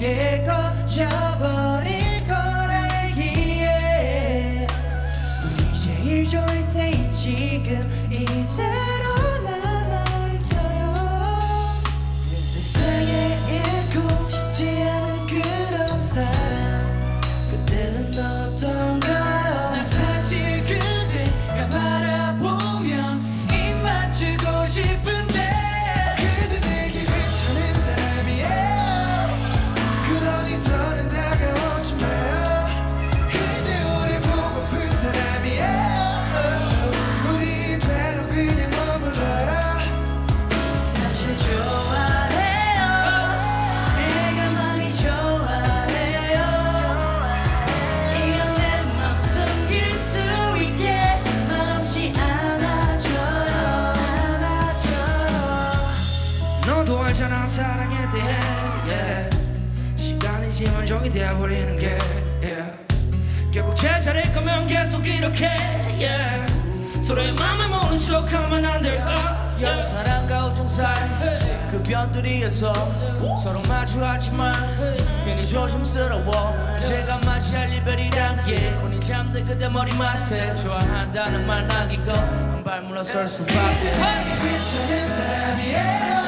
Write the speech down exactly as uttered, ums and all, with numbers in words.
쉽게 꺼져버릴 걸 알기에 우리 제일 좋을 때인 지금 이대로 남아있어요. 내 세상에 잃고 싶지 않은 그런 사람 그때는 어떤가요? 나 사실 그대가 바라보면 입 맞추고 싶은데 그대 내게 괜찮은 사람이에요. 그러니 더는 다가오지 마요. 그대 오래 보고픈 사람이에요. 우리 이대로 그냥 머물러요. 사실 좋아해요. 내가 많이 좋아해요. 이런 내 맘 숨길 수 있게 말없이 안아줘요. 안아줘요. 너도 알잖아 사랑에 대해 yeah. 시간이지만 정이 돼버리는 게 yeah. 결국 제자리일 거면 계속 이렇게 yeah. 서로의 맘을 모른 척하면 안 될까 yeah. 사랑과 우정 사이 그 변두리에서 서로 마주하지만 괜히 조심스러워 제가 맞이할 이별이란 게 혼이 잠든 그대 머리맡에 좋아한다는 말 남기고 한 발 물러설 수밖에 괜찮은 사람이에요.